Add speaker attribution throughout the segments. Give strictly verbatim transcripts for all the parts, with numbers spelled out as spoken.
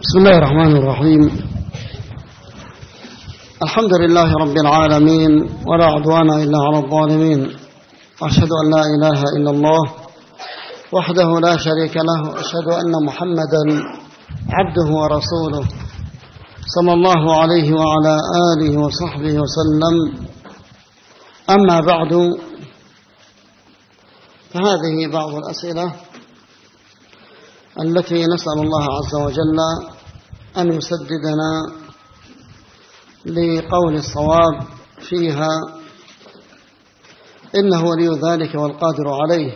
Speaker 1: بسم الله الرحمن الرحيم. الحمد لله رب العالمين، ولا عدوان إلا على الظالمين، وأشهد أن لا إله إلا الله وحده لا شريك له، وأشهد أن محمدا عبده ورسوله صلى الله عليه وعلى آله وصحبه وسلم. أما بعد، فهذه بعض الأسئلة التي نسأل الله عز وجل أن يسددنا لقول الصواب فيها، إنه ولي ذلك والقادر عليه.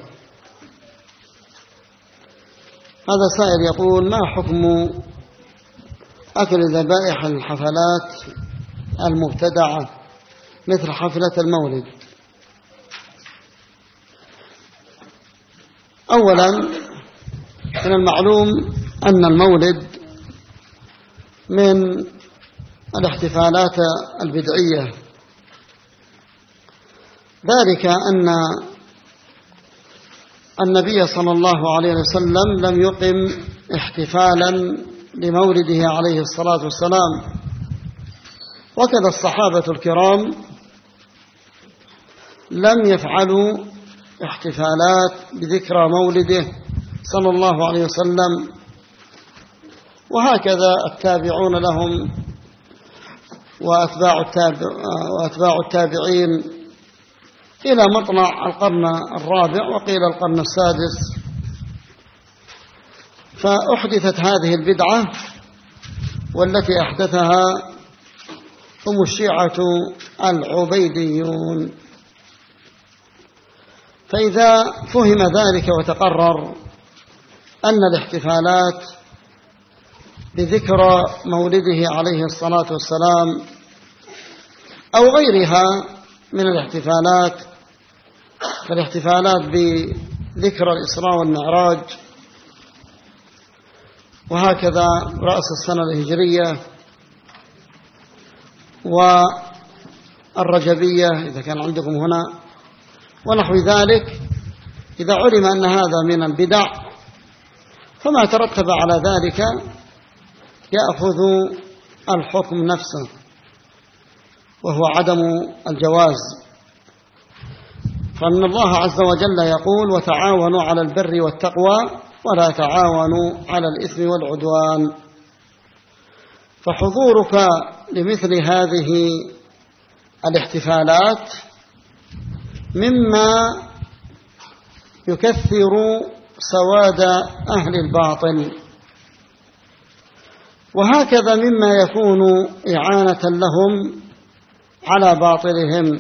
Speaker 1: هذا سائل يقول: ما حكم أكل ذبائح الحفلات المبتدعة مثل حفلة المولد؟ أولا، من المعلوم أن المولد من الاحتفالات البدعية، ذلك أن النبي صلى الله عليه وسلم لم يقم احتفالا لمولده عليه الصلاة والسلام، وكذا الصحابة الكرام لم يفعلوا احتفالات بذكرى مولده صلى الله عليه وسلم، وهكذا التابعون لهم وأتباع, التابع وأتباع التابعين إلى مطلع القرن الرابع وقيل القرن السادس، فأحدثت هذه البدعة والتي أحدثها هم الشيعة العبيديون. فإذا فهم ذلك وتقرر أن الاحتفالات بذكرى مولده عليه الصلاة والسلام أو غيرها من الاحتفالات، فالاحتفالات بذكرى الإسراء والمعراج، وهكذا رأس السنة الهجرية والرجبية إذا كان عندكم هنا ونحو ذلك، إذا علم أن هذا من البدع فما ترتب على ذلك يأخذ الحكم نفسه، وهو عدم الجواز. فإن الله عز وجل يقول: وتعاونوا على البر والتقوى ولا تعاونوا على الإثم والعدوان. فحضورك لمثل هذه الاحتفالات مما يكثر سواد أهل الباطل، وهكذا مما يكون إعانة لهم على باطلهم،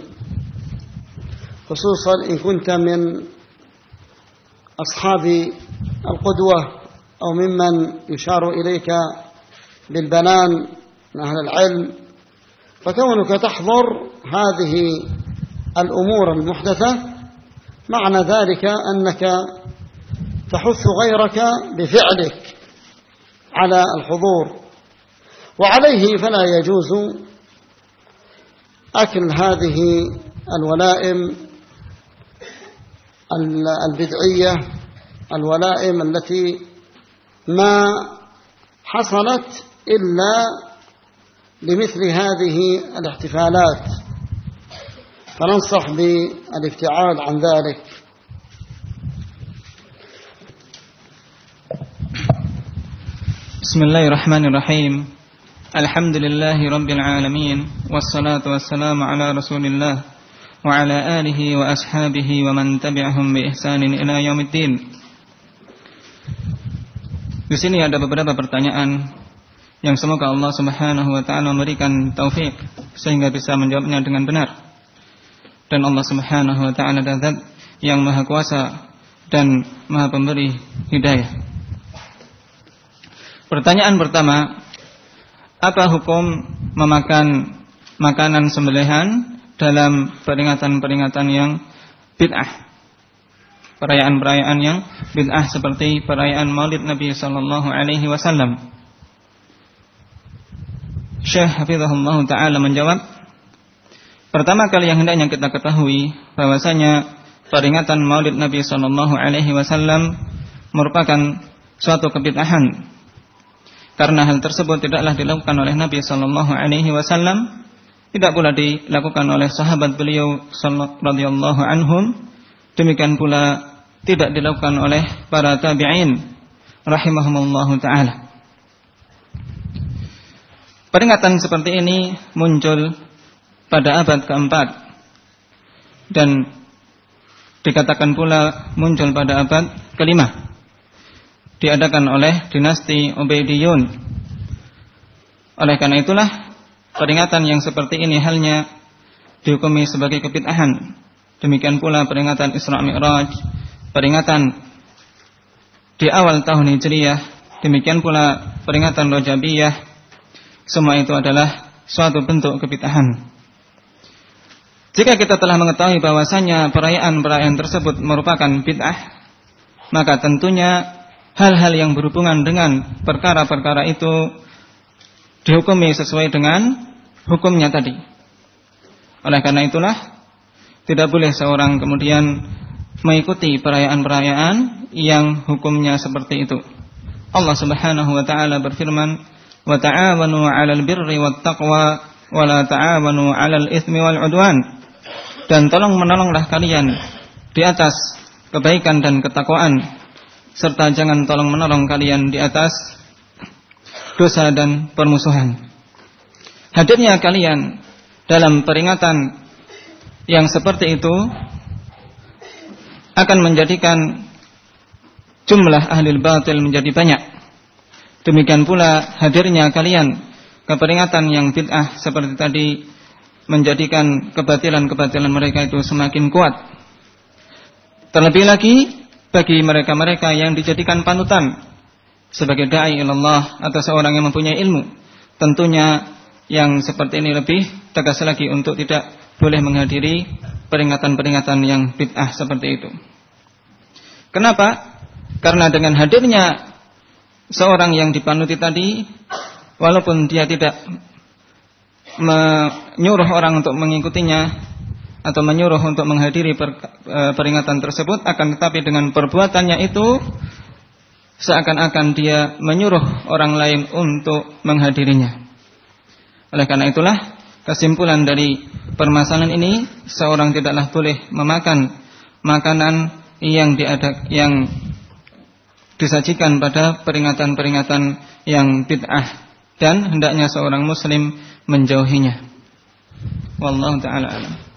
Speaker 1: خصوصا إن كنت من أصحاب القدوة أو ممن يشار إليك بالبنان من أهل العلم، فكونك تحضر هذه الأمور المحدثة معنى ذلك أنك تحث غيرك بفعلك على الحضور، وعليه فلا يجوز أكل هذه الولائم البدعية، الولائم التي ما حصلت إلا لمثل هذه الاحتفالات، فننصح بالابتعاد عن ذلك.
Speaker 2: بسم الله الرحمن الرحيم. الحمد لله رب العالمين، والصلاة والسلام على رسول الله وعلى آله وأصحابه ومن تبعهم بإحسان إلى يوم الدين. Di sini ada beberapa pertanyaan yang semoga Allah Subhanahu wa taala memberikan taufik sehingga bisa menjawabnya dengan benar. Dan Allah Subhanahu wa taala adalah Zat yang Maha Kuasa dan Maha Pemberi hidayah. Pertanyaan pertama, apa hukum memakan makanan sembelihan dalam peringatan-peringatan yang bid'ah? Perayaan-perayaan yang bid'ah seperti perayaan Maulid Nabi sallallahu alaihi wasallam. Syekh Hafizahullah taala menjawab, pertama kali yang hendaknya kita ketahui bahwasanya peringatan Maulid Nabi sallallahu alaihi wasallam merupakan suatu kebid'ahan karena hal tersebut tidaklah dilakukan oleh Nabi sallallahu alaihi wasallam, tidak pula dilakukan oleh sahabat beliau radhiyallahu anhum, demikian pula tidak dilakukan oleh para tabi'in rahimahumullahu taala. Peringatan seperti ini muncul pada abad keempat dan dikatakan pula muncul pada abad kelima. Diadakan oleh dinasti Ubaidiyun. Oleh karena itulah peringatan yang seperti ini halnya dihukumi sebagai kebid'ahan. Demikian pula peringatan Isra Mi'raj, peringatan di awal tahun Hijriyah, demikian pula peringatan Rajabiyah, semua itu adalah suatu bentuk kebid'ahan. Jika kita telah mengetahui bahwasanya perayaan-perayaan tersebut merupakan bid'ah, maka tentunya hal-hal yang berhubungan dengan perkara-perkara itu dihukumi sesuai dengan hukumnya tadi. Oleh karena itulah tidak boleh seorang kemudian mengikuti perayaan-perayaan yang hukumnya seperti itu. Allah Subhanahu wa taala berfirman, "Wa ta'awanu 'alal birri wat taqwa wa la ta'awanu 'alal itsmi wal 'udwan." Dan tolong menolonglah kalian di atas kebaikan dan ketakwaan, serta jangan tolong menolong kalian di atas dosa dan permusuhan. Hadirnya kalian dalam peringatan yang seperti itu akan menjadikan jumlah ahli batil menjadi banyak. Demikian pula hadirnya kalian ke peringatan yang bid'ah seperti tadi menjadikan kebatilan-kebatilan mereka itu semakin kuat. Terlebih lagi bagi mereka-mereka yang dijadikan panutan sebagai da'i ilallah atau seorang yang mempunyai ilmu, tentunya yang seperti ini lebih tegas lagi untuk tidak boleh menghadiri peringatan-peringatan yang bid'ah seperti itu. Kenapa? Karena dengan hadirnya seorang yang dipanuti tadi, walaupun dia tidak menyuruh orang untuk mengikutinya atau menyuruh untuk menghadiri per, e, peringatan tersebut, akan tetapi dengan perbuatannya itu seakan-akan dia menyuruh orang lain untuk menghadirinya. Oleh karena itulah kesimpulan dari permasalahan ini, seorang tidaklah boleh memakan makanan yang diadak yang disajikan pada peringatan-peringatan yang bid'ah, dan hendaknya seorang muslim menjauhinya. Wallahu ta'ala alam.